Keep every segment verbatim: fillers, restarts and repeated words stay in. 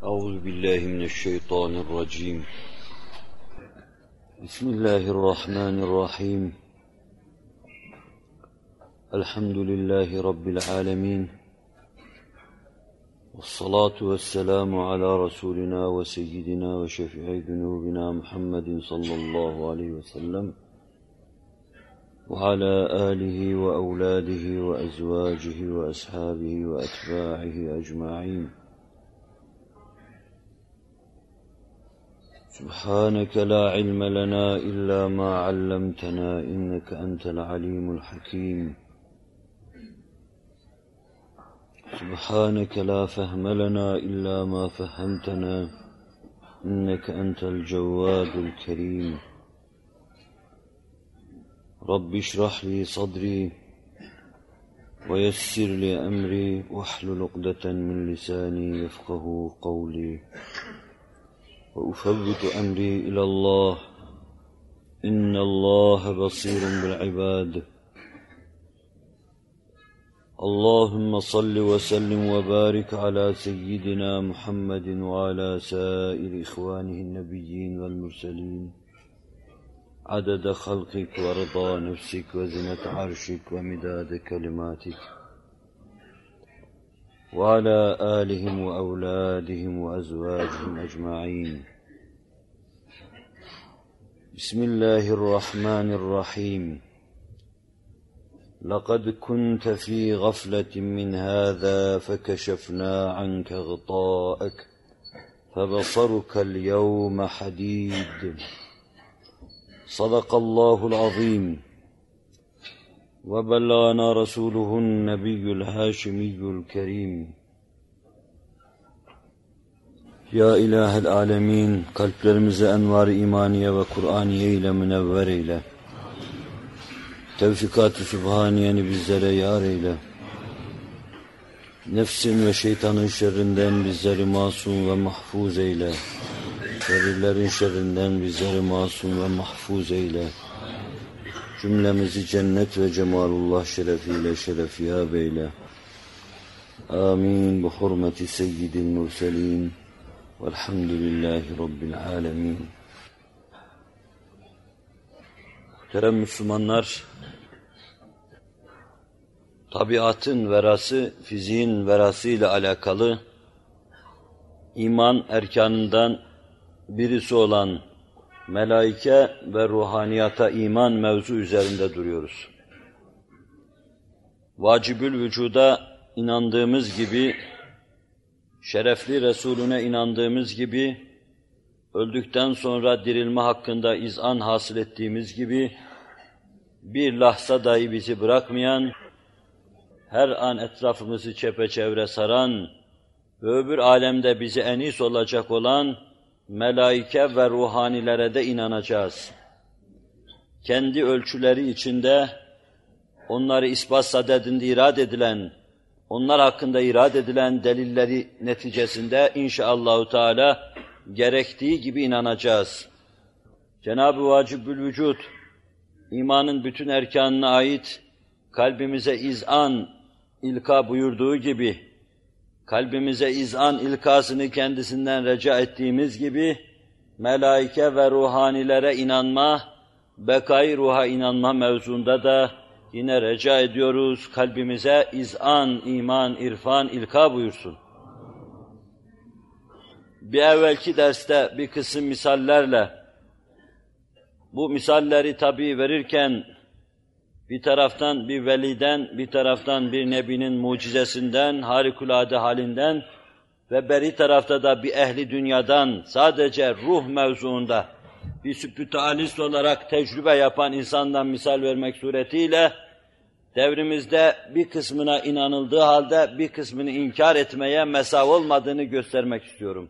أعوذ بالله من الشيطان الرجيم بسم الله الرحمن الرحيم الحمد لله رب العالمين والصلاة والسلام على رسولنا وسيدنا وشفيع ذنوبنا محمد صلى الله عليه وسلم وعلى آله وأولاده وأزواجه وأصحابه وأتباعه أجمعين سبحانك لا علم لنا إلا ما علمتنا إنك أنت العليم الحكيم سبحانك لا فهم لنا إلا ما فهمتنا إنك أنت الجواد الكريم رب اشرح لي صدري ويسر لي أمري واحلل عقدة من لساني يفقه قولي وأفوض أمري إلى الله إن الله بصير بالعباد اللهم صل وسلم وبارك على سيدنا محمد وعلى سائر إخوانه النبيين والمرسلين عدد خلقك ورضا نفسك وزنة عرشك ومداد كلماتك وعلى آلهم وأولادهم وأزواجهم أجمعين بسم الله الرحمن الرحيم لقد كنت في غفلة من هذا فكشفنا عنك غطاءك فبصرك اليوم حديد صدق الله العظيم وبلغنا رسوله النبي الهاشمي الكريم Ya İlahel Alemin, kalplerimize envar-ı imaniye ve Kur'aniye ile münevver eyle. Tevfikat-ı Sübhaniyeni bizlere yar eyle. Nefsin ve şeytanın şerrinden bizleri masum ve mahfuz eyle. Şerrilerin şerrinden bizleri masum ve mahfuz eyle. Cümlemizi cennet ve cemalullah şerefiyle şerefiyab eyle. Amin. Bu hurmeti seyyidil murselin. Velhamdülillahi Rabbil alemin. Muhterem Müslümanlar, tabiatın verası, fiziğin verası ile alakalı iman erkanından birisi olan melaike ve ruhaniyata iman mevzu üzerinde duruyoruz. Vacibül vücuda inandığımız gibi, şerefli Resulüne inandığımız gibi, öldükten sonra dirilme hakkında izan hasıl ettiğimiz gibi, bir lahza dahi bizi bırakmayan, her an etrafımızı çepeçevre saran ve öbür alemde bize enis olacak olan melaike ve ruhanilere de inanacağız. Kendi ölçüleri içinde onları ispat sadedinde irad edilen, onlar hakkında irad edilen delilleri neticesinde inşallahü teala gerektiği gibi inanacağız. Cenab-ı Vacibül Vücud, imanın bütün erkanına ait kalbimize izan ilka buyurduğu gibi, kalbimize izan ilkasını kendisinden rica ettiğimiz gibi, melaike ve ruhanilere inanma, bekâ-i ruha inanma mevzunda da yine rica ediyoruz, kalbimize izan, iman, irfan, ilka buyursun. Bir evvelki derste bir kısım misallerle, bu misalleri tabii verirken, bir taraftan bir veliden, bir taraftan bir nebinin mucizesinden, harikulade halinden ve beri tarafta da bir ehli dünyadan, sadece ruh mevzuunda bir spiritualist olarak tecrübe yapan insandan misal vermek suretiyle, devrimizde bir kısmına inanıldığı halde bir kısmını inkar etmeye mesav olmadığını göstermek istiyorum.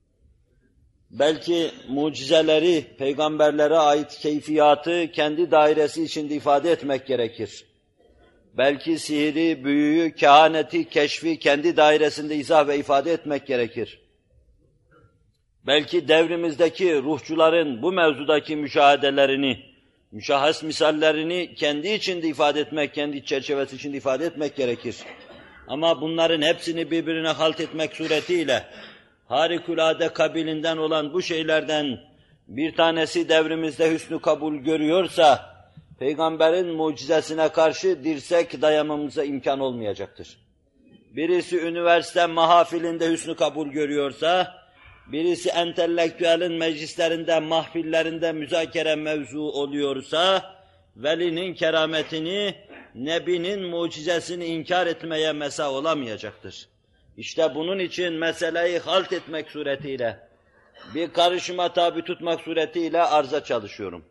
Belki mucizeleri, peygamberlere ait keyfiyatı kendi dairesi içinde ifade etmek gerekir. Belki sihiri, büyüyü, kehaneti, keşfi kendi dairesinde izah ve ifade etmek gerekir. Belki devrimizdeki ruhçuların bu mevzudaki müşahedelerini, müşahhas misallerini kendi içinde ifade etmek, kendi çerçevesi içinde ifade etmek gerekir. Ama bunların hepsini birbirine halt etmek suretiyle harikulade kabilinden olan bu şeylerden bir tanesi devrimizde hüsnü kabul görüyorsa, Peygamberin mucizesine karşı dirsek dayamamıza imkan olmayacaktır. Birisi üniversite mahafilinde hüsnü kabul görüyorsa, birisi entelektüelin meclislerinde, mahfillerinde müzakere mevzu oluyorsa, velinin kerametini, nebinin mucizesini inkar etmeye mesa olamayacaktır. İşte bunun için meseleyi halt etmek suretiyle, bir karışıma tabi tutmak suretiyle arza çalışıyorum.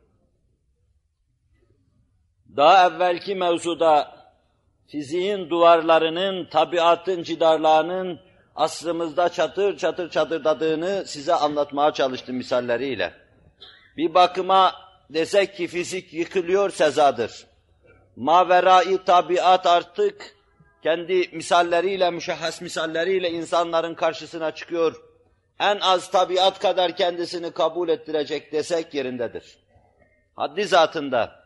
Daha evvelki mevzuda fiziğin duvarlarının, tabiatın cidarlarının asrımızda çatır çatır çatırdadığını size anlatmaya çalıştım misalleriyle. Bir bakıma desek ki fizik yıkılıyor sezadır. Maverai tabiat artık kendi misalleriyle, müşahhas misalleriyle insanların karşısına çıkıyor. En az tabiat kadar kendisini kabul ettirecek desek yerindedir. Haddi zatında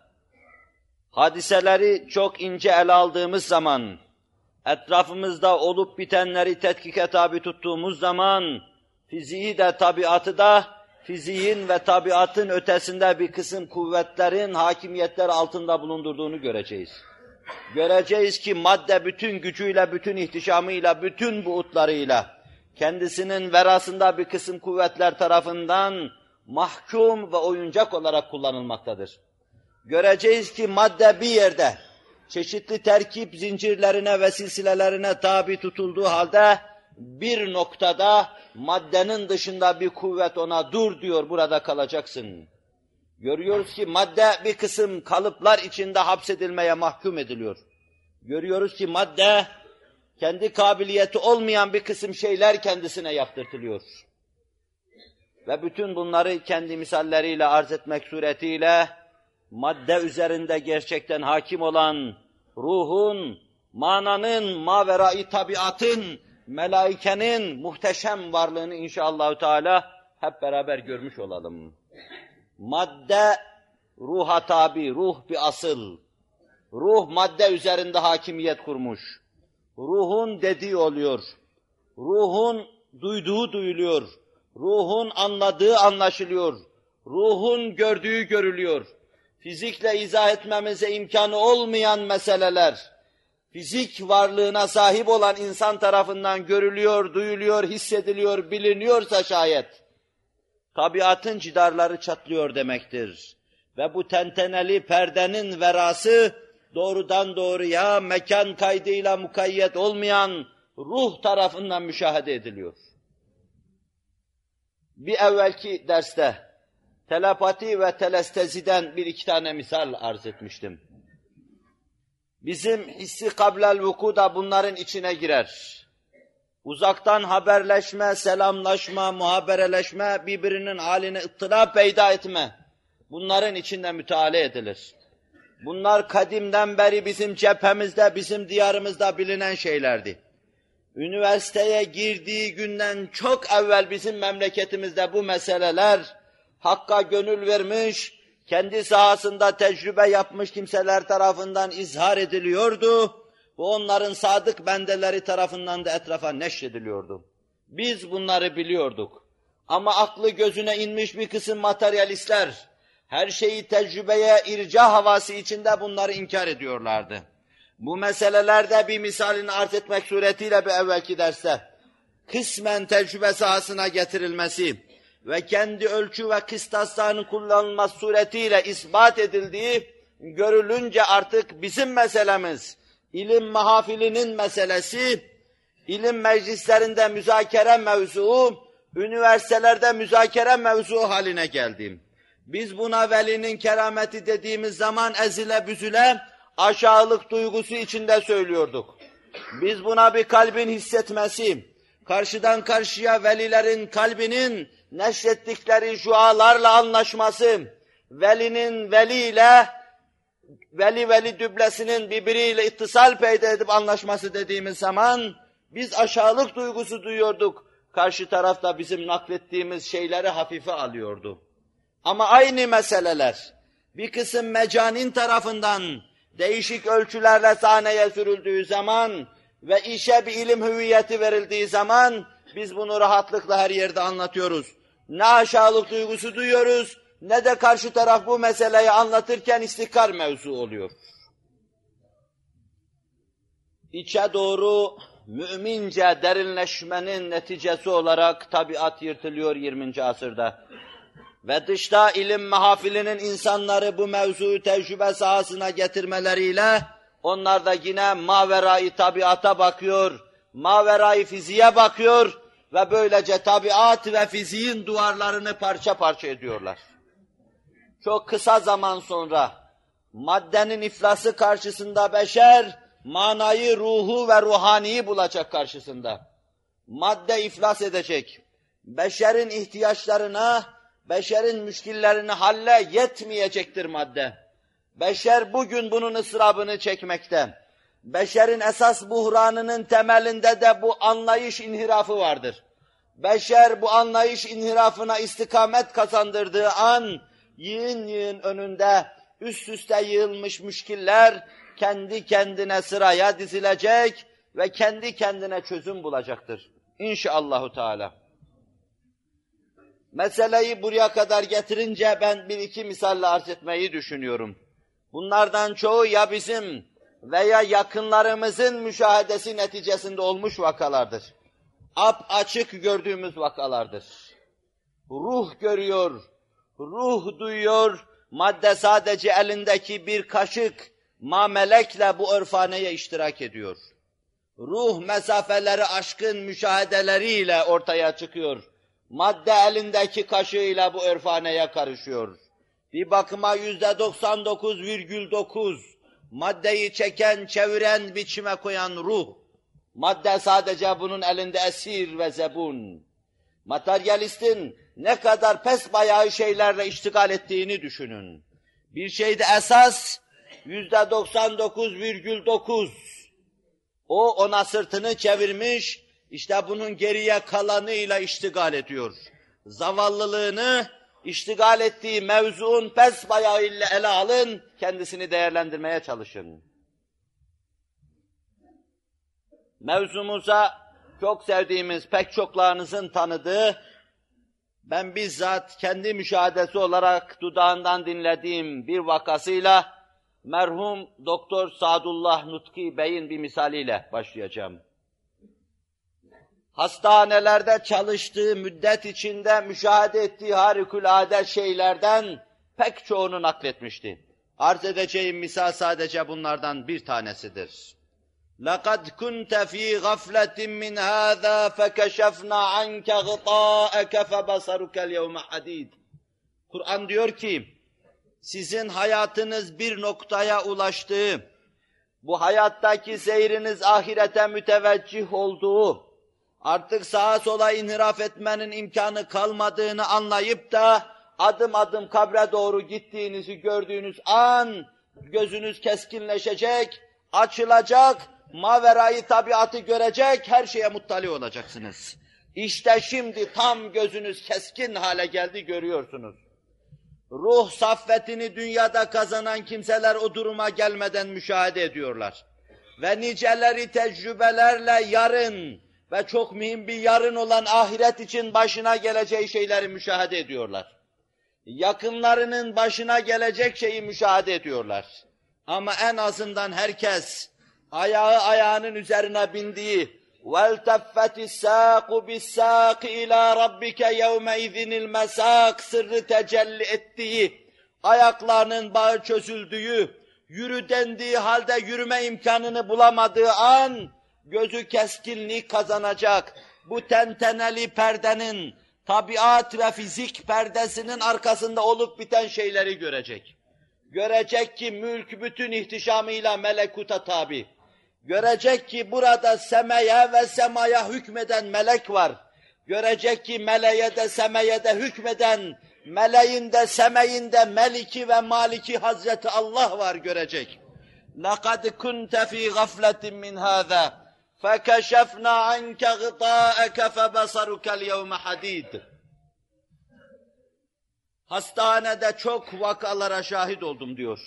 hadiseleri çok ince ele aldığımız zaman, etrafımızda olup bitenleri tetkike tabi tuttuğumuz zaman, fiziği de tabiatı da, fiziğin ve tabiatın ötesinde bir kısım kuvvetlerin hakimiyetler altında bulundurduğunu göreceğiz. Göreceğiz ki madde bütün gücüyle, bütün ihtişamıyla, bütün buğutlarıyla, kendisinin verasında bir kısım kuvvetler tarafından mahkum ve oyuncak olarak kullanılmaktadır. Göreceğiz ki madde bir yerde, çeşitli terkip zincirlerine ve silsilelerine tabi tutulduğu halde, bir noktada maddenin dışında bir kuvvet ona dur diyor, burada kalacaksın. Görüyoruz ki madde bir kısım kalıplar içinde hapsedilmeye mahkum ediliyor. Görüyoruz ki madde, kendi kabiliyeti olmayan bir kısım şeyler kendisine yaptırtılıyor. Ve bütün bunları kendi misalleriyle arz etmek suretiyle, madde üzerinde gerçekten hakim olan ruhun, mananın, maverai tabiatın, melaikenin muhteşem varlığını inşallah Teala hep beraber görmüş olalım. Madde ruha tabi, ruh bir asıl. Ruh madde üzerinde hakimiyet kurmuş. Ruhun dediği oluyor. Ruhun duyduğu duyuluyor. Ruhun anladığı anlaşılıyor. Ruhun gördüğü görülüyor. Fizikle izah etmemize imkanı olmayan meseleler, fizik varlığına sahip olan insan tarafından görülüyor, duyuluyor, hissediliyor, biliniyorsa şayet, tabiatın cidarları çatlıyor demektir. Ve bu tenteneli perdenin verası, doğrudan doğruya mekan kaydıyla mukayyet olmayan ruh tarafından müşahede ediliyor. Bir evvelki derste, telepati ve telesteziden bir iki tane misal arz etmiştim. Bizim hissi kablel vuku da bunların içine girer. Uzaktan haberleşme, selamlaşma, muhabereleşme, birbirinin haline ıttila peyda etme, bunların içinde müteala edilir. Bunlar kadimden beri bizim cephemizde, bizim diyarımızda bilinen şeylerdi. Üniversiteye girdiği günden çok evvel bizim memleketimizde bu meseleler, Hakka gönül vermiş, kendi sahasında tecrübe yapmış kimseler tarafından izhar ediliyordu ve onların sadık bendeleri tarafından da etrafa neşrediliyordu. Biz bunları biliyorduk. Ama aklı gözüne inmiş bir kısım materyalistler, her şeyi tecrübeye irca havası içinde bunları inkar ediyorlardı. Bu meselelerde bir misalini arz etmek suretiyle bir evvelki derste, kısmen tecrübe sahasına getirilmesi ve kendi ölçü ve kıstaslarının kullanılması suretiyle ispat edildiği görülünce artık bizim meselemiz, ilim mahafilinin meselesi, ilim meclislerinde müzakere mevzuu, üniversitelerde müzakere mevzuu haline geldi. Biz buna velinin kerameti dediğimiz zaman ezile büzüle, aşağılık duygusu içinde söylüyorduk. Biz buna bir kalbin hissetmesi, karşıdan karşıya velilerin kalbinin neşrettikleri şualarla anlaşması, velinin veliyle, veli veli düblesinin birbiriyle ittisal peyda edip anlaşması dediğimiz zaman, biz aşağılık duygusu duyuyorduk. Karşı tarafta bizim naklettiğimiz şeyleri hafife alıyordu. Ama aynı meseleler, bir kısım mecanin tarafından değişik ölçülerle sahneye sürüldüğü zaman ve işe bir ilim hüviyeti verildiği zaman, biz bunu rahatlıkla her yerde anlatıyoruz. Ne aşağılık duygusu duyuyoruz, ne de karşı taraf bu meseleyi anlatırken istihkar mevzu oluyor. İçe doğru mümince derinleşmenin neticesi olarak tabiat yırtılıyor yirminci asırda. Ve dışta ilim mahafilinin insanları bu mevzuyu tecrübe sahasına getirmeleriyle onlar da yine maverayı tabiata bakıyor, maverayı fiziğe bakıyor ve böylece tabiat ve fiziğin duvarlarını parça parça ediyorlar. Çok kısa zaman sonra maddenin iflası karşısında beşer, manayı, ruhu ve ruhaniyi bulacak karşısında. Madde iflas edecek. Beşerin ihtiyaçlarına, beşerin müşkillerini halle yetmeyecektir madde. Beşer bugün bunun ıstırabını çekmekte. Beşerin esas buhranının temelinde de bu anlayış inhirafı vardır. Beşer bu anlayış inhirafına istikamet kazandırdığı an, yığın yığın önünde üst üste yığılmış müşkiller kendi kendine sıraya dizilecek ve kendi kendine çözüm bulacaktır. İnşallahü Teala. Meseleyi buraya kadar getirince ben bir iki misalle arz etmeyi düşünüyorum. Bunlardan çoğu ya bizim veya yakınlarımızın müşahedesi neticesinde olmuş vakalardır. Ap açık gördüğümüz vakalardır. Ruh görüyor, ruh duyuyor, madde sadece elindeki bir kaşık mamelekle bu örfaneye iştirak ediyor. Ruh mesafeleri aşkın müşahedeleriyle ortaya çıkıyor. Madde elindeki kaşığıyla bu örfaneye karışıyor. Bir bakıma yüzde doksan dokuz virgül dokuz maddeyi çeken, çeviren, biçime koyan ruh. Madde sadece bunun elinde esir ve zebun. Materyalistin ne kadar pes bayağı şeylerle iştigal ettiğini düşünün. Bir şeyde esas yüzde doksan dokuz virgül dokuz. O ona sırtını çevirmiş, işte bunun geriye kalanıyla iştigal ediyor. Zavallılığını iştigal ettiği mevzuun pes bayağıyla ele alın, kendisini değerlendirmeye çalışın. Mevzumuza çok sevdiğimiz, pek çoklarınızın tanıdığı, ben bizzat kendi müşahedesi olarak dudağından dinlediğim bir vakasıyla merhum Doktor Sadullah Nutki Bey'in bir misaliyle başlayacağım. Hastanelerde çalıştığı müddet içinde müşahede ettiği harikulade şeylerden pek çoğunu nakletmişti. Arz edeceğim misal sadece bunlardan bir tanesidir. لَقَدْ كُنْتَ ف۪ي غَفْلَةٍ مِّنْ هَذَا فَكَشَفْنَا عَنْكَ غِطَاءَكَ فَبَصَرُكَ الْيَوْمَ حَد۪يدٍ. Kur'an diyor ki, sizin hayatınız bir noktaya ulaştığı, bu hayattaki seyriniz ahirete müteveccih olduğu, artık sağa sola inhiraf etmenin imkanı kalmadığını anlayıp da adım adım kabre doğru gittiğinizi gördüğünüz an gözünüz keskinleşecek, açılacak, maverayı tabiatı görecek, her şeye muttali olacaksınız. İşte şimdi tam gözünüz keskin hale geldi, görüyorsunuz. Ruh saffetini dünyada kazanan kimseler o duruma gelmeden müşahede ediyorlar. Ve niceleri tecrübelerle yarın ve çok mühim bir yarın olan ahiret için başına geleceği şeyleri müşahede ediyorlar. Yakınlarının başına gelecek şeyi müşahede ediyorlar. Ama en azından herkes ayağı ayağının üzerine bindiği وَالْتَفَّتِ السَّاقُ بِالسَّاقِ اِلَى رَبِّكَ يَوْمَئِذٍ الْمَسَاقِ sırrı tecelli ettiği, ayaklarının bağı çözüldüğü, yürü dendiği halde yürüme imkanını bulamadığı an, gözü keskinlik kazanacak. Bu tenteneli perdenin, tabiat ve fizik perdesinin arkasında olup biten şeyleri görecek. Görecek ki mülk bütün ihtişamıyla melekuta tabi. Görecek ki burada semeye ve semaya hükmeden melek var. Görecek ki meleğe de semeye de hükmeden, meleğin de semeyin de meliki ve maliki Hazreti Allah var görecek. لَقَدْ كُنْتَ ف۪ي غَفْلَةٍ مِّنْ هَذَا فَكَشَفْنَا عَنْكَ غِطَاءَكَ فَبَصَرُكَ الْيَوْمَ حَد۪يدٍ. Hastanede çok vakalara şahit oldum diyor.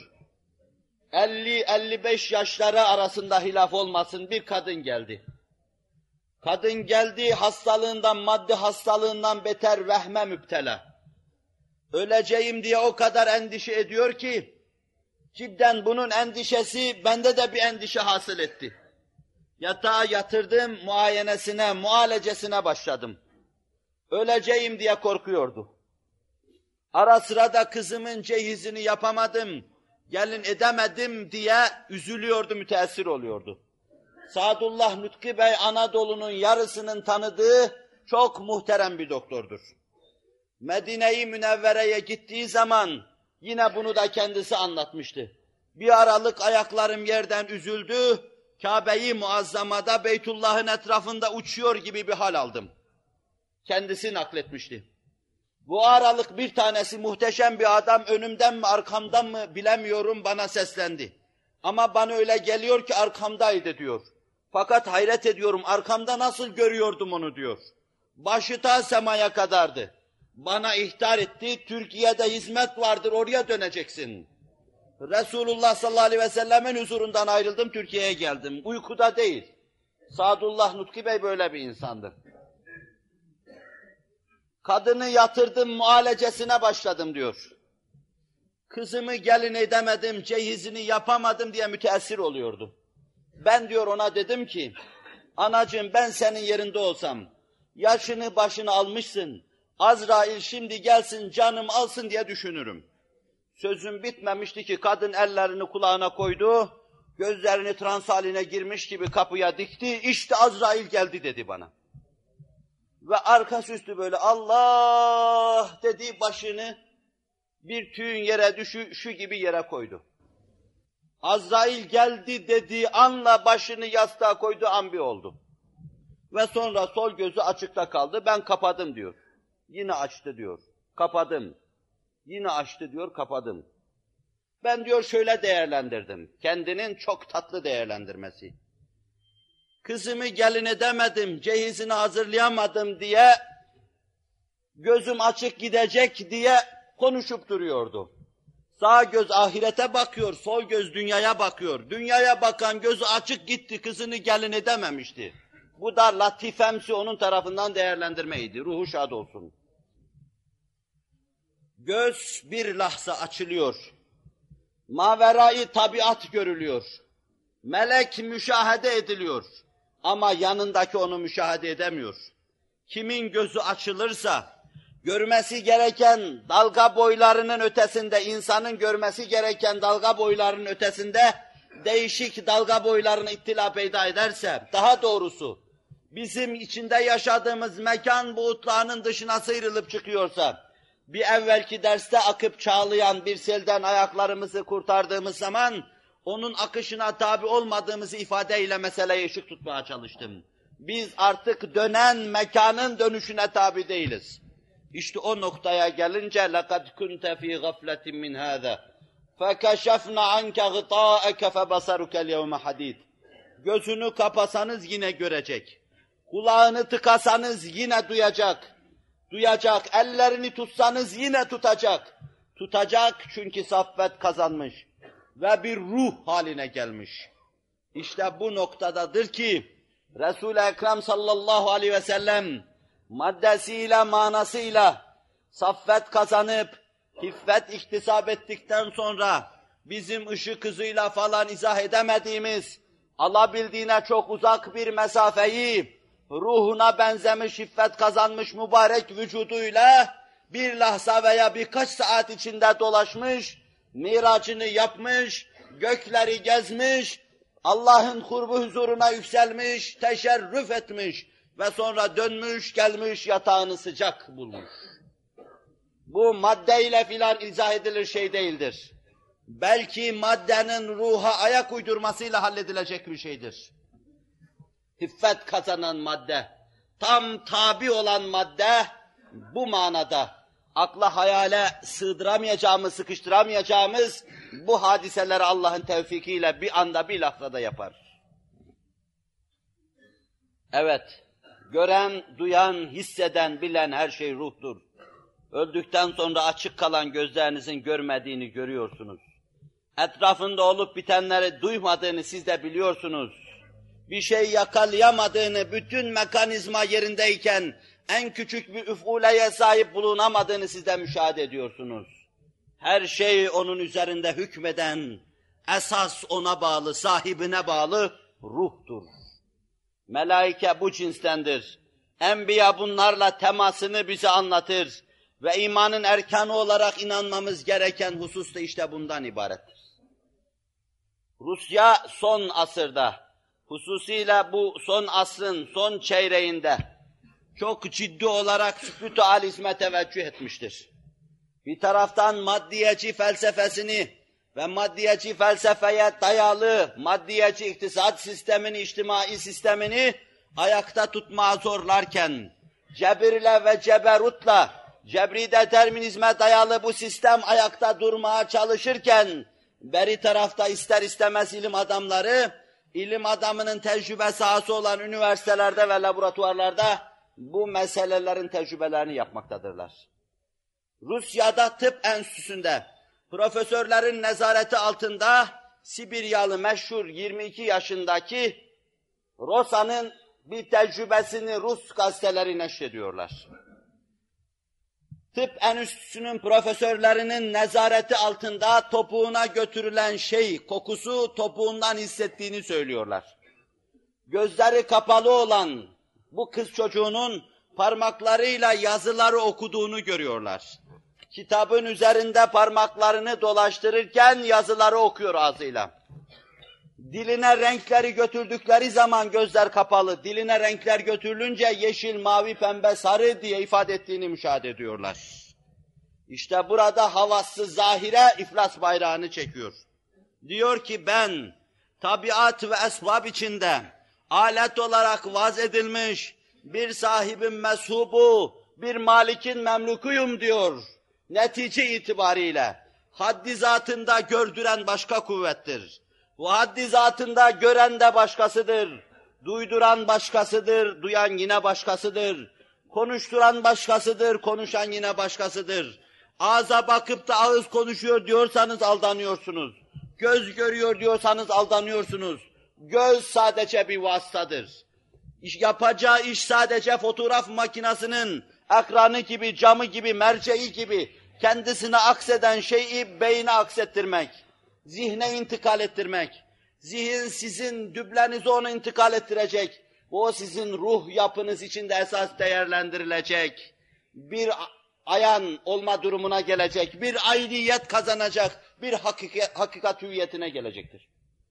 elli elli beş yaşları arasında hilaf olmasın bir kadın geldi. Kadın geldi hastalığından, maddi hastalığından beter vehme müptela. Öleceğim diye o kadar endişe ediyor ki, cidden bunun endişesi bende de bir endişe hasıl etti. Yatağa yatırdım, muayenesine, mualecesine başladım. Öleceğim diye korkuyordu. Ara sıra da kızımın cehizini yapamadım, gelin edemedim diye üzülüyordu, müteessir oluyordu. Sadullah Nutki Bey Anadolu'nun yarısının tanıdığı çok muhterem bir doktordur. Medine-i Münevvere'ye gittiği zaman yine bunu da kendisi anlatmıştı. Bir aralık ayaklarım yerden üzüldü, Kabe-i Muazzama'da Beytullah'ın etrafında uçuyor gibi bir hal aldım. Kendisi nakletmişti. Bu aralık bir tanesi muhteşem bir adam önümden mi arkamdan mı bilemiyorum bana seslendi. Ama bana öyle geliyor ki arkamdaydı diyor. Fakat hayret ediyorum arkamda nasıl görüyordum onu diyor. Başı ta semaya kadardı. Bana ihtar etti, Türkiye'de hizmet vardır oraya döneceksin. Resulullah sallallahu aleyhi ve sellemin huzurundan ayrıldım, Türkiye'ye geldim. Uykuda değil. Sadullah Nutki Bey böyle bir insandı. Kadını yatırdım, mualecesine başladım diyor. Kızımı gelin edemedim, cehizini yapamadım diye müteessir oluyordu. Ben diyor ona dedim ki, anacığım ben senin yerinde olsam, yaşını başını almışsın, Azrail şimdi gelsin canım alsın diye düşünürüm. Sözüm bitmemişti ki kadın ellerini kulağına koydu, gözlerini trans haline girmiş gibi kapıya dikti, işte Azrail geldi dedi bana. Ve arkası üstü böyle Allah dedi başını bir tüyün yere düşü, şu gibi yere koydu. Azrail geldi dediği anla başını yastığa koydu an bir oldu. Ve sonra sol gözü açıkta kaldı, ben kapadım diyor. Yine açtı diyor, kapadım. Yine açtı diyor, kapadım. Ben diyor şöyle değerlendirdim, kendinin çok tatlı değerlendirmesi. Kızımı gelin edemedim, cehizini hazırlayamadım diye, gözüm açık gidecek diye konuşup duruyordu. Sağ göz ahirete bakıyor, sol göz dünyaya bakıyor. Dünyaya bakan gözü açık gitti, kızını gelin edememişti. Bu da latifemsi onun tarafından değerlendirmeydi, ruhu şad olsun. Göz bir lahza açılıyor. Maverai tabiat görülüyor. Melek müşahede ediliyor. Ama yanındaki onu müşahede edemiyor. Kimin gözü açılırsa, görmesi gereken dalga boylarının ötesinde, insanın görmesi gereken dalga boylarının ötesinde, değişik dalga boylarına ittila peyda ederse, daha doğrusu, bizim içinde yaşadığımız mekan buğutlarının dışına sıyrılıp çıkıyorsa, bir evvelki derste akıp çağlayan bir selden ayaklarımızı kurtardığımız zaman, onun akışına tabi olmadığımızı ifadeyle meseleyi ışık tutmaya çalıştım. Biz artık dönen mekanın dönüşüne tabi değiliz. İşte o noktaya gelince لَقَدْ كُنْتَ ف۪ي غَفْلَةٍ مِنْ هَذَا فَكَشَفْنَا عَنْكَ غِطَاءَكَ فَبَصَرُكَ الْيَوْمَ حَد۪يدٍ. Gözünü kapasanız yine görecek. Kulağını tıkasanız yine duyacak. Duyacak. Ellerini tutsanız yine tutacak. Tutacak çünkü saffet kazanmış. Ve bir ruh haline gelmiş. İşte bu noktadadır ki Resul-i Ekrem sallallahu aleyhi ve sellem maddesiyle, manasıyla saffet kazanıp, hiffet iktisap ettikten sonra bizim ışık hızıyla falan izah edemediğimiz, alabildiğine çok uzak bir mesafeyi ruhuna benzemiş, hiffet kazanmış mübarek vücuduyla bir lahza veya birkaç saat içinde dolaşmış, miracını yapmış, gökleri gezmiş, Allah'ın kurbu huzuruna yükselmiş, teşerrüf etmiş ve sonra dönmüş, gelmiş, yatağını sıcak bulmuş. Bu maddeyle filan izah edilir şey değildir. Belki maddenin ruha ayak uydurmasıyla halledilecek bir şeydir. Hiffet kazanan madde, tam tabi olan madde bu manada. Akla hayale sığdıramayacağımız, sıkıştıramayacağımız bu hadiseleri Allah'ın tevfikiyle bir anda bir lahzada yapar. Evet, gören, duyan, hisseden, bilen her şey ruhtur. Öldükten sonra açık kalan gözlerinizin görmediğini görüyorsunuz. Etrafında olup bitenleri duymadığını siz de biliyorsunuz. bir şey yakalayamadığını, bütün mekanizma yerindeyken en küçük bir üfuleye sahip bulunamadığını siz de müşahede ediyorsunuz. Her şey onun üzerinde hükmeden, esas ona bağlı, sahibine bağlı ruhtur. Melaike bu cinstendir. Enbiya bunlarla temasını bize anlatır ve imanın erkanı olarak inanmamız gereken husus da işte bundan ibarettir. Rusya son asırda, hususiyle bu son asrın son çeyreğinde çok ciddi olarak spiritualizme teveccüh etmiştir. Bir taraftan maddiyeci felsefesini ve maddiyeci felsefeye dayalı maddiyeci iktisat sistemini, içtimai sistemini ayakta tutmaya zorlarken, cebirle ve ceberutla, cebri determinizme dayalı bu sistem ayakta durmaya çalışırken, beri tarafta ister istemez ilim adamları, ilim adamının tecrübe sahası olan üniversitelerde ve laboratuvarlarda bu meselelerin tecrübelerini yapmaktadırlar. Rusya'da tıp enstitüsünde, profesörlerin nezareti altında Sibiryalı meşhur yirmi iki yaşındaki Rosa'nın bir tecrübesini Rus gazeteleri neşrediyorlar. Tıp enstitüsünün profesörlerinin nezareti altında topuğuna götürülen şey, kokusu topuğundan hissettiğini söylüyorlar. Gözleri kapalı olan bu kız çocuğunun parmaklarıyla yazıları okuduğunu görüyorlar. Kitabın üzerinde parmaklarını dolaştırırken yazıları okuyor ağzıyla. Diline renkleri götürdükleri zaman gözler kapalı, diline renkler götürülünce yeşil, mavi, pembe, sarı diye ifade ettiğini müşahede ediyorlar. İşte burada havası zahire iflas bayrağını çekiyor. Diyor ki ben tabiat ve esbab içinde alet olarak vaz edilmiş bir sahibin meshubu, bir malikin memlukuyum diyor. Netice itibariyle haddi zatında gördüren başka kuvvettir. Bu haddi zatında gören de başkasıdır. Duyduran başkasıdır, duyan yine başkasıdır. Konuşturan başkasıdır, konuşan yine başkasıdır. Ağza bakıp da ağız konuşuyor diyorsanız aldanıyorsunuz. Göz görüyor diyorsanız aldanıyorsunuz. Göz sadece bir vasıtadır. İş, yapacağı iş sadece fotoğraf makinesinin ekranı gibi, camı gibi, merceği gibi kendisine akseden şeyi beyine aksettirmek, zihne intikal ettirmek. Zihin sizin düblenizi ona intikal ettirecek. O sizin ruh yapınız içinde esas değerlendirilecek. Bir ayan olma durumuna gelecek, bir aidiyet kazanacak, bir hakikat, hakikat hüviyetine gelecektir.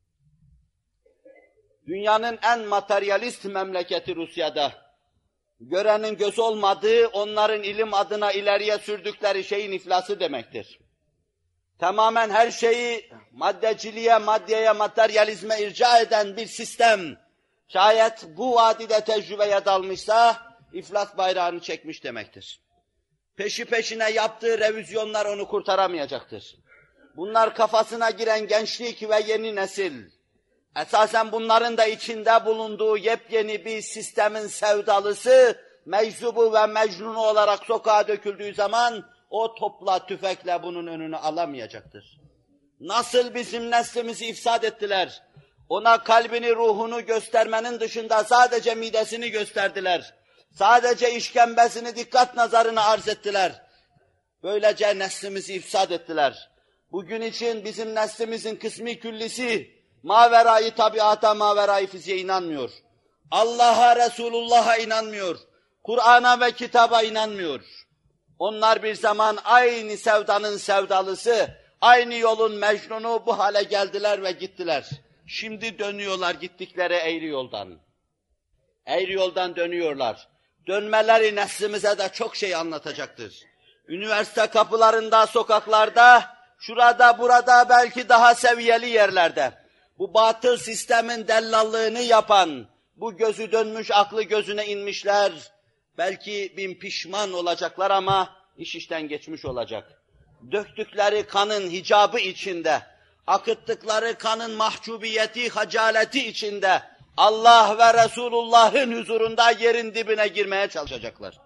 Dünyanın en materyalist memleketi Rusya'da, görenin göz olmadığı, onların ilim adına ileriye sürdükleri şeyin iflası demektir. Tamamen her şeyi maddeciliğe, maddeye, materyalizme irca eden bir sistem, şayet bu vadide tecrübeye dalmışsa, iflas bayrağını çekmiş demektir. Peşi peşine yaptığı revizyonlar onu kurtaramayacaktır. Bunlar kafasına giren gençlik ve yeni nesil, esasen bunların da içinde bulunduğu yepyeni bir sistemin sevdalısı, meczubu ve mecnunu olarak sokağa döküldüğü zaman, o topla, tüfekle bunun önünü alamayacaktır. Nasıl bizim neslimizi ifsad ettiler, ona kalbini, ruhunu göstermenin dışında sadece midesini gösterdiler, sadece işkembesini, dikkat nazarını arz ettiler. Böylece neslimizi ifsad ettiler. Bugün için bizim neslimizin kısmi küllisi, maverayı tabiata, maverayı fiziğe inanmıyor. Allah'a, Resulullah'a inanmıyor. Kur'an'a ve kitaba inanmıyor. Onlar bir zaman aynı sevdanın sevdalısı, aynı yolun mecnunu bu hale geldiler ve gittiler. Şimdi dönüyorlar gittikleri eğri yoldan. Eğri yoldan dönüyorlar. Dönmeleri neslimize de çok şey anlatacaktır. Üniversite kapılarında, sokaklarda, şurada, burada, belki daha seviyeli yerlerde, bu batıl sistemin dellallığını yapan, bu gözü dönmüş, aklı gözüne inmişler, belki bin pişman olacaklar ama iş işten geçmiş olacak. Döktükleri kanın hicabı içinde, akıttıkları kanın mahcubiyeti, hacaleti içinde, Allah ve Resulullah'ın huzurunda yerin dibine girmeye çalışacaklar.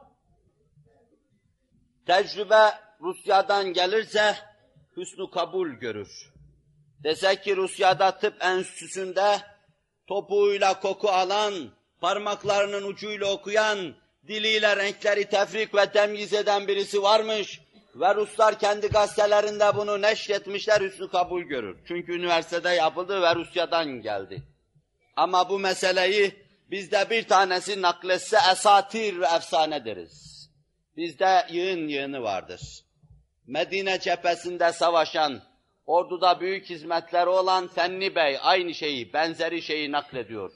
Tecrübe Rusya'dan gelirse hüsnü kabul görür. Desek ki Rusya'da tıp enstitüsünde topuğuyla koku alan, parmaklarının ucuyla okuyan, diliyle renkleri tefrik ve temyiz eden birisi varmış ve Ruslar kendi gazetelerinde bunu neşretmişler, hüsnü kabul görür. Çünkü üniversitede yapıldı ve Rusya'dan geldi. Ama bu meseleyi bizde bir tanesi nakletse esatir ve efsane deriz. Bizde yığın yığını vardır. Medine cephesinde savaşan, orduda büyük hizmetleri olan Fenni Bey aynı şeyi, benzeri şeyi naklediyor.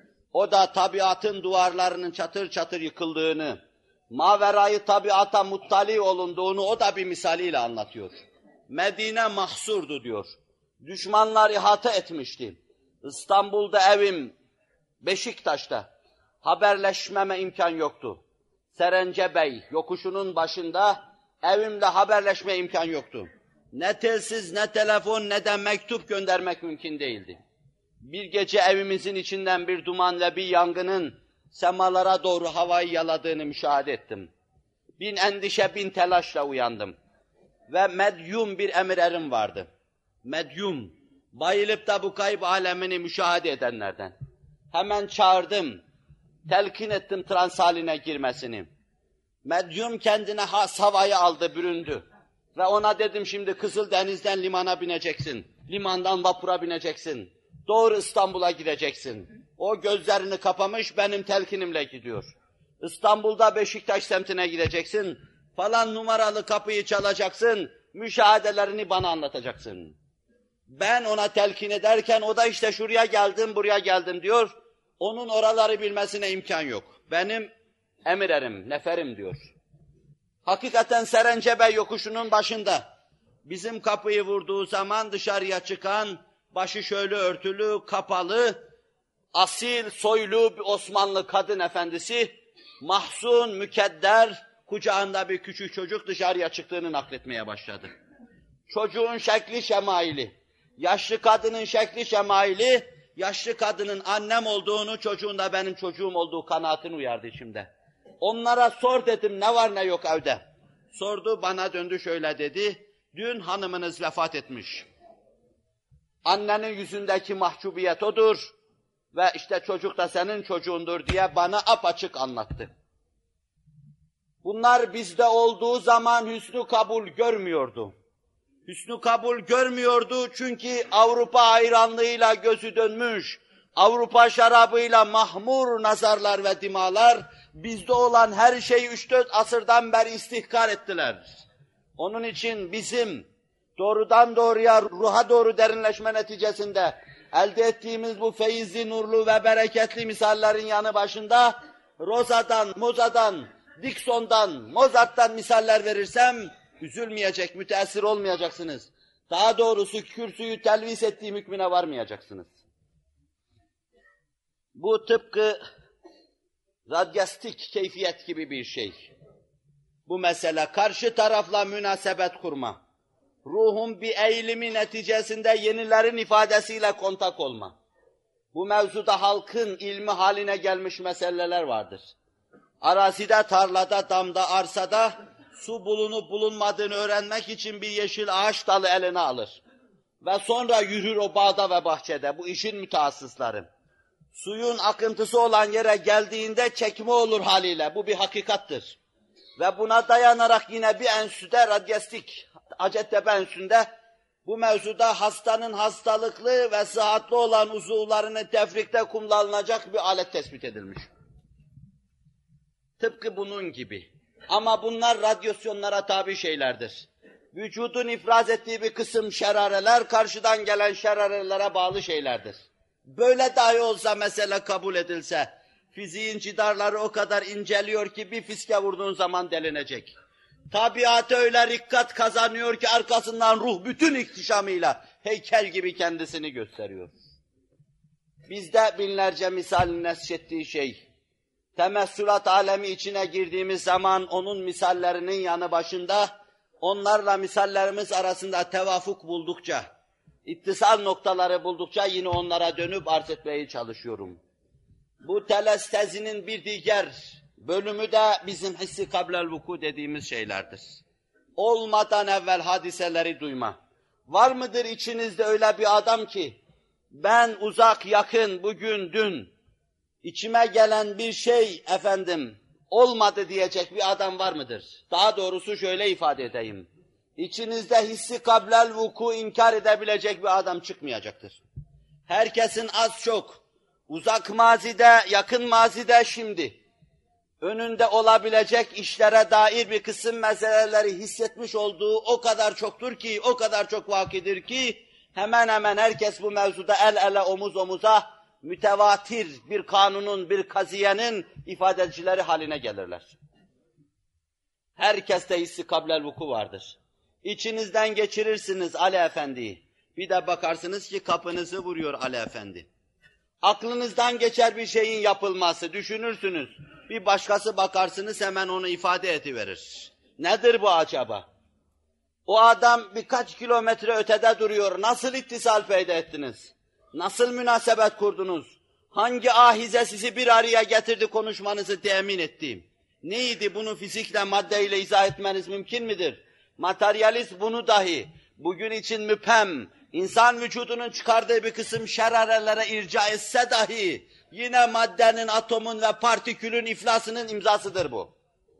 O da tabiatın duvarlarının çatır çatır yıkıldığını, maverayı tabiata muttali olunduğunu o da bir misaliyle anlatıyor. Medine mahsurdu diyor. Düşmanlar ihata etmişti. İstanbul'da evim, Beşiktaş'ta. Haberleşmeme imkan yoktu. Serence Bey yokuşunun başında evimle haberleşme imkan yoktu. Ne telsiz, ne telefon, ne de mektup göndermek mümkün değildi. Bir gece evimizin içinden bir duman ve bir yangının semalara doğru havayı yaladığını müşahede ettim. Bin endişe, bin telaşla uyandım. Ve medyum bir emir erim vardı. Medyum, bayılıp da bu kayıp alemini müşahede edenlerden. Hemen çağırdım, telkin ettim trans haline girmesini. Medyum kendine has havayı aldı, büründü. Ve ona dedim şimdi Kızıldeniz'den limana bineceksin, limandan vapura bineceksin, doğru İstanbul'a gideceksin. O gözlerini kapamış, benim telkinimle gidiyor. İstanbul'da Beşiktaş semtine gideceksin, falan numaralı kapıyı çalacaksın, müşahedelerini bana anlatacaksın. Ben ona telkin ederken o da işte şuraya geldim, buraya geldim diyor. Onun oraları bilmesine imkan yok. Benim emir erim, neferim diyor. Hakikaten Serence Bey yokuşunun başında bizim kapıyı vurduğu zaman dışarıya çıkan, başı şöyle örtülü, kapalı, asil, soylu bir Osmanlı kadın efendisi, mahzun, mükedder, kucağında bir küçük çocuk dışarıya çıktığını nakletmeye başladı. Çocuğun şekli şemaili, yaşlı kadının şekli şemaili, yaşlı kadının annem olduğunu, çocuğun da benim çocuğum olduğu kanaatini uyardı içimde. Onlara sor dedim, ne var ne yok evde. Sordu, bana döndü şöyle dedi, dün hanımınız vefat etmiş. Annenin yüzündeki mahcubiyet odur ve işte çocuk da senin çocuğundur diye bana apaçık anlattı. Bunlar bizde olduğu zaman hüsnü kabul görmüyordu. Hüsnü kabul görmüyordu çünkü Avrupa hayranlığıyla gözü dönmüş, Avrupa şarabıyla mahmur nazarlar ve dimalar, bizde olan her şeyi üç dört asırdan beri istihkar ettiler. Onun için bizim doğrudan doğruya ruha doğru derinleşme neticesinde elde ettiğimiz bu feyizli, nurlu ve bereketli misallerin yanı başında Rosa'dan, Moza'dan, Dixon'dan, Mozart'tan misaller verirsem üzülmeyecek, müteessir olmayacaksınız. Daha doğrusu kürsüyü telvis ettiğim hükmüne varmayacaksınız. Bu tıpkı radyastik keyfiyet gibi bir şey. Bu mesele karşı tarafla münasebet kurma, ruhun bir eğilimi neticesinde yenilerin ifadesiyle kontak olma. Bu mevzuda halkın ilmi haline gelmiş meseleler vardır. Arazide, tarlada, damda, arsada su bulunup bulunmadığını öğrenmek için bir yeşil ağaç dalı eline alır. Ve sonra yürür o bağda ve bahçede, bu işin mütehassısları. Suyun akıntısı olan yere geldiğinde çekme olur haliyle, bu bir hakikattır. Ve buna dayanarak yine bir enstitüde, radyastik, Hacettepe Enstitüsü'nde bu mevzuda hastanın hastalıklı ve sıhhatli olan uzuvlarını tefrikte kumlanacak bir alet tespit edilmiş. Tıpkı bunun gibi. Ama bunlar radyasyonlara tabi şeylerdir. Vücudun ifraz ettiği bir kısım şerareler, karşıdan gelen şerarelere bağlı şeylerdir. Böyle dahi olsa mesele kabul edilse, fiziğin cidarları o kadar inceliyor ki bir fiske vurduğun zaman delinecek. Tabiatı öyle rikkat kazanıyor ki arkasından ruh bütün ihtişamıyla heykel gibi kendisini gösteriyor. Bizde binlerce misalin nesçettiği şey, temessülat alemi içine girdiğimiz zaman onun misallerinin yanı başında, onlarla misallerimiz arasında tevafuk buldukça, ittisal noktaları buldukça yine onlara dönüp arz etmeye çalışıyorum. Bu telestezinin bir diğer bölümü de bizim hissi kablel vuku dediğimiz şeylerdir. Olmadan evvel hadiseleri duyma. Var mıdır içinizde öyle bir adam ki, ben uzak yakın bugün dün içime gelen bir şey efendim olmadı diyecek bir adam var mıdır? Daha doğrusu şöyle ifade edeyim. İçinizde hissi kablel vuku inkar edebilecek bir adam çıkmayacaktır. Herkesin az çok, uzak mazide, yakın mazide şimdi, önünde olabilecek işlere dair bir kısım meseleleri hissetmiş olduğu o kadar çoktur ki, o kadar çok vakidir ki, hemen hemen herkes bu mevzuda el ele omuz omuza, mütevatir bir kanunun, bir kaziyenin ifadecileri haline gelirler. Herkeste hissi kablel vuku vardır. İçinizden geçirirsiniz Ali Efendi'yi. Bir de bakarsınız ki kapınızı vuruyor Ali Efendi. Aklınızdan geçer bir şeyin yapılması, düşünürsünüz. Bir başkası bakarsınız hemen onu ifade ediverir. Nedir bu acaba? O adam birkaç kilometre ötede duruyor. Nasıl ittisal peyda ettiniz? Nasıl münasebet kurdunuz? Hangi ahize sizi bir araya getirdi konuşmanızı temin etti? Neydi bunu fizikle, maddeyle izah etmeniz mümkün midir? Materyalist bunu dahi bugün için müphem, insan vücudunun çıkardığı bir kısım şerarelere irca etse dahi yine maddenin, atomun ve partikülün iflasının imzasıdır bu.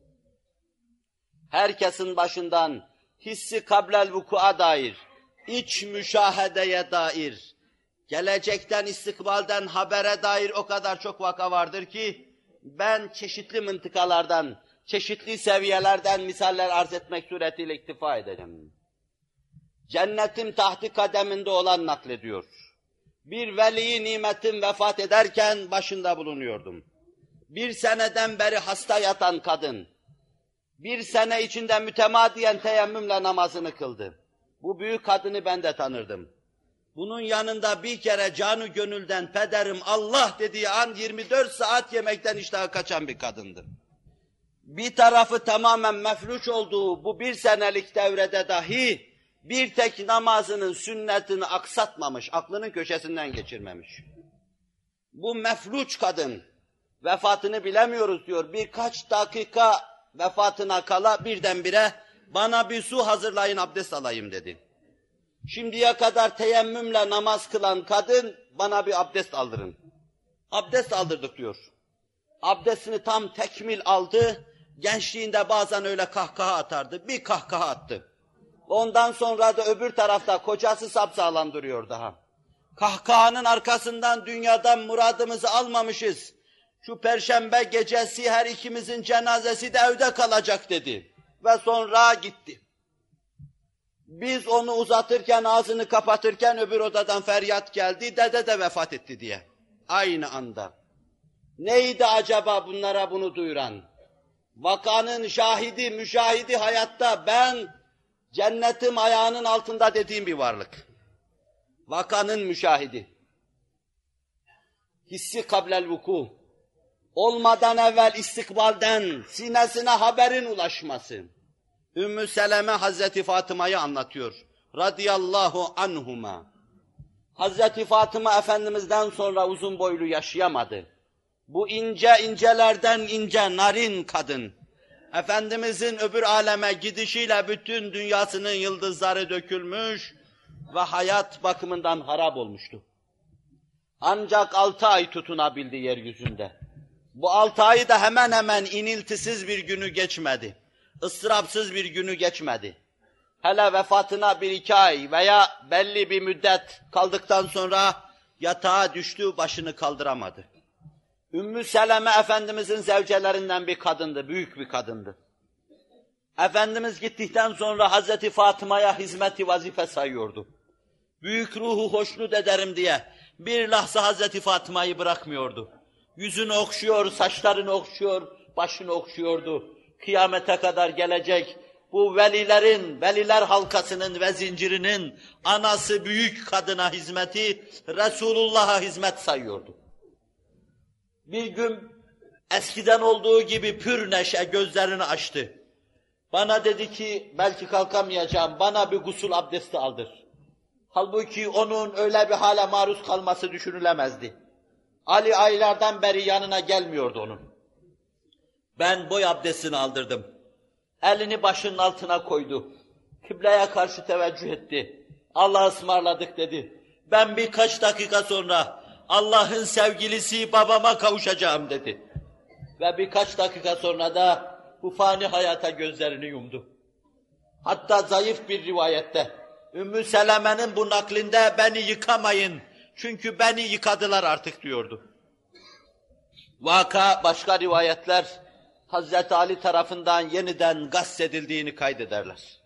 Herkesin başından hissi kablel vuku'a dair, iç müşahedeye dair, gelecekten, istikbalden habere dair o kadar çok vaka vardır ki ben çeşitli mıntıkalardan, çeşitli seviyelerden misaller arz etmek suretiyle iktifa edelim. Cennetim tahti kademinde olan naklediyor. Bir veli nimetim vefat ederken başında bulunuyordum. Bir seneden beri hasta yatan kadın, bir sene içinde mütemadiyen teyemmümle namazını kıldı. Bu büyük kadını ben de tanırdım. Bunun yanında bir kere canı gönülden pederim Allah dediği an yirmi dört saat yemekten iştahı kaçan bir kadındı. Bir tarafı tamamen mefluç olduğu bu bir senelik devrede dahi bir tek namazının sünnetini aksatmamış, aklının köşesinden geçirmemiş. Bu mefluç kadın, vefatını bilemiyoruz diyor, birkaç dakika vefatına kala birdenbire bana bir su hazırlayın abdest alayım dedi. Şimdiye kadar teyemmümle namaz kılan kadın bana bir abdest aldırın. Abdest aldırdık diyor. Abdestini tam tekmil aldı, gençliğinde bazen öyle kahkaha atardı, bir kahkaha attı. Ondan sonra da öbür tarafta kocası sapsağlam duruyor daha. Kahkahanın arkasından dünyadan muradımızı almamışız. Şu perşembe gecesi her ikimizin cenazesi de evde kalacak dedi. Ve sonra gitti. Biz onu uzatırken, ağzını kapatırken öbür odadan feryat geldi, dede de vefat etti diye. Aynı anda. Neydi acaba bunlara bunu duyuran? Vakanın şahidi, müşahidi hayatta ben, cennetim ayağının altında dediğim bir varlık. Vakanın müşahidi. Hissi kablel vuku. Olmadan evvel istikbalden sinesine haberin ulaşması. Ümmü Seleme Hazreti Fatıma'yı anlatıyor. Radiyallahu anhuma. Hazreti Fatıma Efendimiz'den sonra uzun boylu yaşayamadı. Bu ince incelerden ince narin kadın, Efendimiz'in öbür aleme gidişiyle bütün dünyasının yıldızları dökülmüş ve hayat bakımından harap olmuştu. Ancak altı ay tutunabildi yeryüzünde. Bu altı ayı da hemen hemen iniltisiz bir günü geçmedi. Istırapsız bir günü geçmedi. Hele vefatına bir iki ay veya belli bir müddet kaldıktan sonra yatağa düştü, başını kaldıramadı. Ümmü Seleme Efendimizin zevcelerinden bir kadındı, büyük bir kadındı. Efendimiz gittikten sonra Hazreti Fatıma'ya hizmeti vazife sayıyordu. Büyük ruhu hoşnut ederim diye bir lahza Hazreti Fatıma'yı bırakmıyordu. Yüzünü okşuyor, saçlarını okşuyor, başını okşuyordu. Kıyamete kadar gelecek bu velilerin, veliler halkasının ve zincirinin anası büyük kadına hizmeti, Resulullah'a hizmet sayıyordu. Bir gün eskiden olduğu gibi pür neşe gözlerini açtı. Bana dedi ki belki kalkamayacağım, bana bir gusül abdesti aldır. Halbuki onun öyle bir hale maruz kalması düşünülemezdi. Ali aylardan beri yanına gelmiyordu onun. Ben boy abdestini aldırdım. Elini başının altına koydu. Kıbleye karşı teveccüh etti. Allah'a ısmarladık dedi. Ben birkaç dakika sonra Allah'ın sevgilisi babama kavuşacağım dedi. Ve birkaç dakika sonra da bu fani hayata gözlerini yumdu. Hatta zayıf bir rivayette Ümmü Seleme'nin bu naklinde beni yıkamayın çünkü beni yıkadılar artık diyordu. Vaka başka rivayetler Hazreti Ali tarafından yeniden gassedildiğini kaydederler.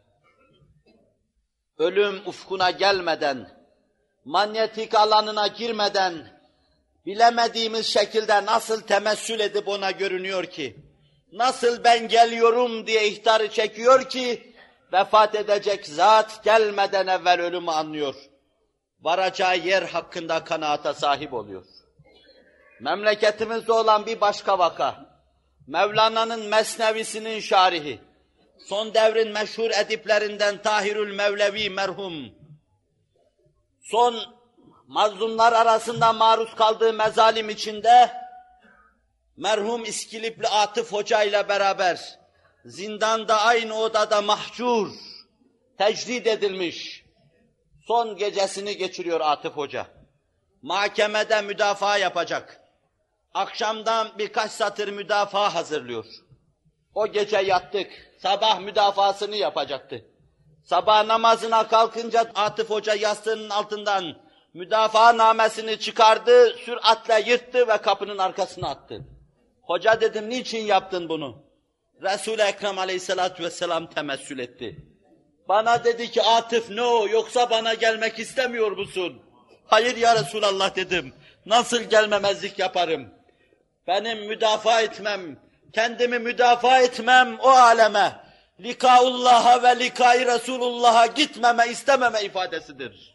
Ölüm ufkuna gelmeden, manyetik alanına girmeden, bilemediğimiz şekilde nasıl temessül edip ona görünüyor ki, nasıl ben geliyorum diye ihtarı çekiyor ki, vefat edecek zat gelmeden evvel ölümü anlıyor. Varacağı yer hakkında kanaata sahip oluyor. Memleketimizde olan bir başka vaka, Mevlana'nın Mesnevisinin şarihi, son devrin meşhur ediplerinden Tahirül Mevlevi merhum, son mazlumlar arasında maruz kaldığı mezalim içinde, merhum İskilipli Atıf Hoca ile beraber, zindanda aynı odada mahcur, tecrid edilmiş, son gecesini geçiriyor Atıf Hoca. Mahkemede müdafaa yapacak. Akşamdan birkaç satır müdafaa hazırlıyor. O gece yattık, sabah müdafasını yapacaktı. Sabah namazına kalkınca Atıf Hoca yastığının altından müdafaa namesini çıkardı, süratle yırttı ve kapının arkasına attı. Hoca dedim, niçin yaptın bunu? Resul-i Ekrem aleyhissalatu vesselam temessül etti. Bana dedi ki, Atıf ne o, yoksa bana gelmek istemiyor musun? Hayır ya Resulallah dedim, nasıl gelmemezlik yaparım? Benim müdafaa etmem, kendimi müdafaa etmem o aleme, likaullah'a ve likai Resulullah'a gitmeme, istememe ifadesidir.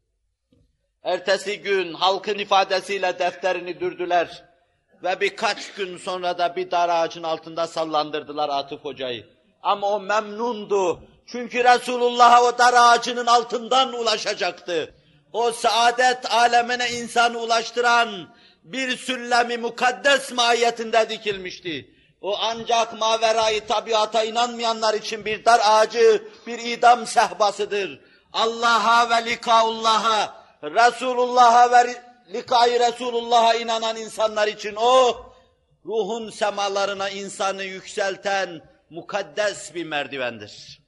Ertesi gün halkın ifadesiyle defterini dürdüler ve birkaç gün sonra da bir dar ağacın altında sallandırdılar Atıf Hoca'yı. Ama o memnundu. Çünkü Resulullah'a o dar ağacının altından ulaşacaktı. O saadet alemine insanı ulaştıran bir süllemi mukaddes mahiyetinde dikilmişti. O ancak maverayı tabiata inanmayanlar için bir dar ağacı, bir idam sehpasıdır. Allah'a ve likaullah'a, Resulullah'a ve likai Resulullah'a inanan insanlar için o, ruhun semalarına insanı yükselten mukaddes bir merdivendir.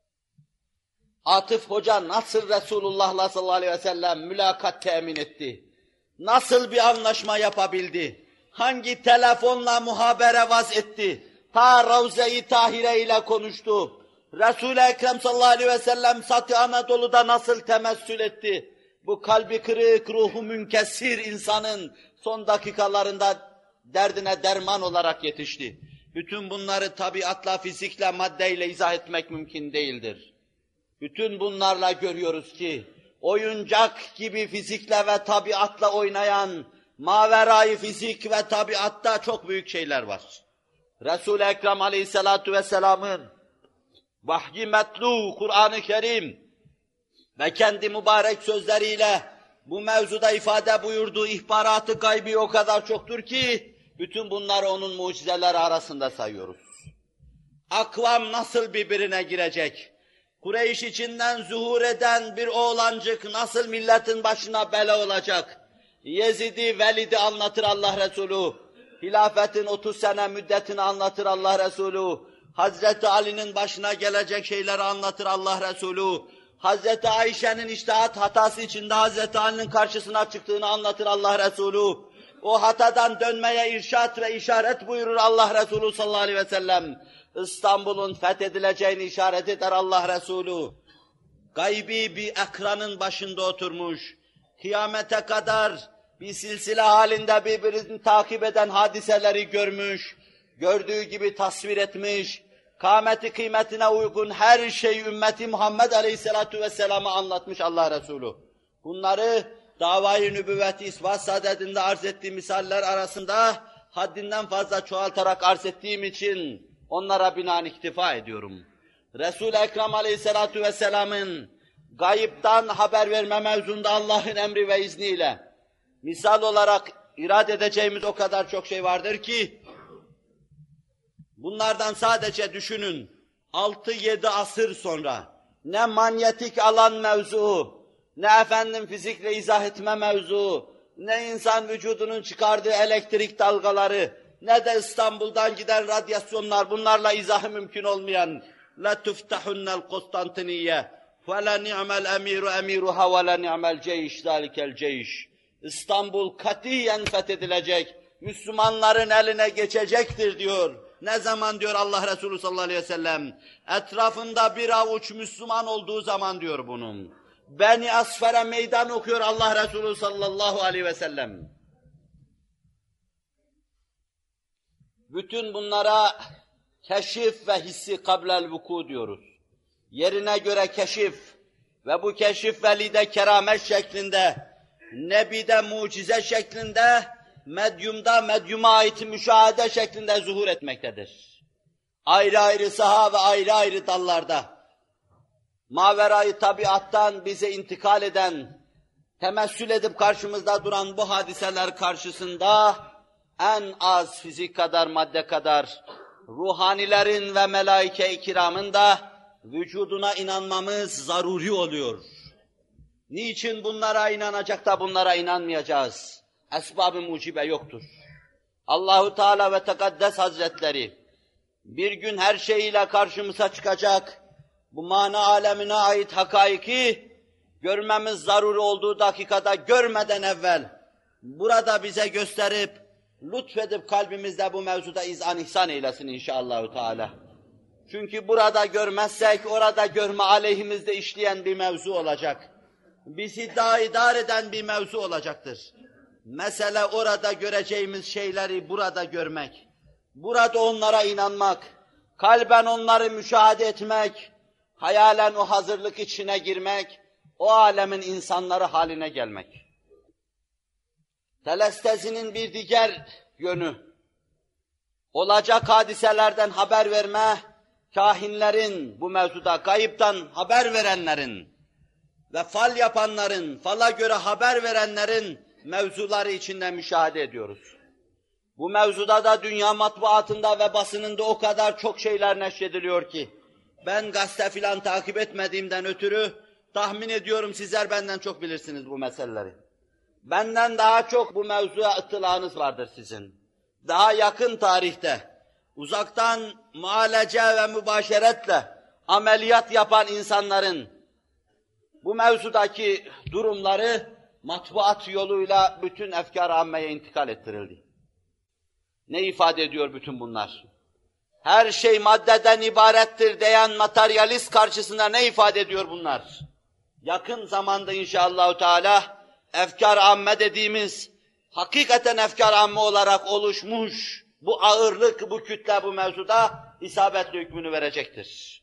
Atıf Hoca nasıl Resulullah'la sallallahu aleyhi ve sellem mülakat temin etti? Nasıl bir anlaşma yapabildi? Hangi telefonla muhabere vaz etti? Ta Ravze-i Tahire ile konuştu. Resul-i Ekrem sallallahu aleyhi ve sellem Satı Anadolu'da nasıl temessül etti? Bu kalbi kırık, ruhu münkessir insanın son dakikalarında derdine derman olarak yetişti. Bütün bunları tabiatla, fizikle, maddeyle izah etmek mümkün değildir. Bütün bunlarla görüyoruz ki, oyuncak gibi fizikle ve tabiatla oynayan, maverayı fizik ve tabiatta çok büyük şeyler var. Resul-i Ekrem aleyhissalatu vesselamın vahyi metlu, Kur'an-ı Kerim ve kendi mübarek sözleriyle bu mevzuda ifade buyurduğu ihbaratı gaybi o kadar çoktur ki, bütün bunları onun mucizeleri arasında sayıyoruz. Akvam nasıl birbirine girecek? Kureyş içinden zuhur eden bir oğlancık nasıl milletin başına bela olacak? Yezid'i, Velid'i anlatır Allah Resulü. Hilafetin otuz sene müddetini anlatır Allah Resulü. Hazreti Ali'nin başına gelecek şeyleri anlatır Allah Resulü. Hazreti Ayşe'nin içtihat hatası içinde Hazreti Ali'nin karşısına çıktığını anlatır Allah Resulü. O hatadan dönmeye irşat ve işaret buyurur Allah Resulü sallallahu aleyhi ve sellem. İstanbul'un fethedileceğini işaret eder Allah Resulü. Gaybi bir ekranın başında oturmuş, kıyamete kadar bir silsile halinde birbirini takip eden hadiseleri görmüş, gördüğü gibi tasvir etmiş, kâmeti kıymetine uygun her şeyi ümmeti Muhammed Aleyhisselatu Vesselam'a anlatmış Allah Resulü. Bunları davayı nübüvveti ispat sadedinde arz ettiğim misaller arasında haddinden fazla çoğaltarak arz ettiğim için onlara binaen iktifa ediyorum. Resul-i Ekrem Aleyhisselatu Vesselam'ın gayiptan haber verme mevzunda Allah'ın emri ve izniyle misal olarak irade edeceğimiz o kadar çok şey vardır ki, bunlardan sadece düşünün, altı yedi asır sonra ne manyetik alan mevzuu, ne efendim fizikle izah etme mevzu, ne insan vücudunun çıkardığı elektrik dalgaları, ne de İstanbul'dan giden radyasyonlar, bunlarla izahı mümkün olmayan la tuftahunnal Konstantiniye ve la ni'mel emiru emiruha ve la ni'mel ceyş zalikel ceyş. İstanbul katiyen fethedilecek, Müslümanların eline geçecektir diyor. Ne zaman diyor Allah Resulü sallallahu aleyhi ve sellem? Etrafında bir avuç Müslüman olduğu zaman diyor bunun. Beni Asfer'e meydan okuyor Allah Resulü sallallahu aleyhi ve sellem. Bütün bunlara keşif ve hissi kablel vuku diyoruz. Yerine göre keşif ve bu keşif velide keramet şeklinde, nebide mucize şeklinde, medyumda medyuma ait müşahede şeklinde zuhur etmektedir. Ayrı ayrı saha ve ayrı ayrı dallarda, maverayı tabiattan bize intikal eden, temessül edip karşımızda duran bu hadiseler karşısında, en az fizik kadar, madde kadar, ruhanilerin ve melaike-i kiramın da vücuduna inanmamız zaruri oluyor. Niçin bunlara inanacak da bunlara inanmayacağız? Esbab-ı mucibe yoktur. Allahu Teala ve Tekaddes Hazretleri bir gün her şeyiyle karşımıza çıkacak, bu mana alemine ait hakaiki görmemiz zaruri olduğu dakikada görmeden evvel burada bize gösterip, lütfedip kalbimizde bu mevzuda izan ihsan eylesin inşallahü teala. Çünkü burada görmezsek orada görme aleyhimizde işleyen bir mevzu olacak. Bizi daha idare eden bir mevzu olacaktır. Mesele orada göreceğimiz şeyleri burada görmek. Burada onlara inanmak. Kalben onları müşahede etmek. Hayalen o hazırlık içine girmek. O alemin insanları haline gelmek. Telestezinin bir diğer yönü. Olacak hadiselerden haber verme, kahinlerin, bu mevzuda gayiptan haber verenlerin ve fal yapanların, fala göre haber verenlerin mevzuları içinde müşahede ediyoruz. Bu mevzuda da dünya matbuatında ve basınında o kadar çok şeyler neşrediliyor ki, ben gazete filan takip etmediğimden ötürü tahmin ediyorum sizler benden çok bilirsiniz bu meseleleri. Benden daha çok bu mevzuya ıtılağınız vardır sizin. Daha yakın tarihte, uzaktan muhalece ve mübaşeretle ameliyat yapan insanların bu mevzudaki durumları matbuat yoluyla bütün efkar-ı ammeye intikal ettirildi. Ne ifade ediyor bütün bunlar? Her şey maddeden ibarettir diyen materyalist karşısında ne ifade ediyor bunlar? Yakın zamanda inşallahü teala efkar-ı amme dediğimiz, hakikaten efkar-ı amme olarak oluşmuş bu ağırlık, bu kütle bu mevzuda isabetli hükmünü verecektir.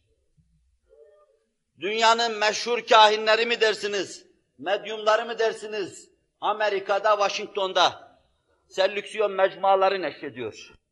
Dünyanın meşhur kahinleri mi dersiniz, medyumları mı dersiniz, Amerika'da, Washington'da selüksiyon mecmuaları neşrediyor.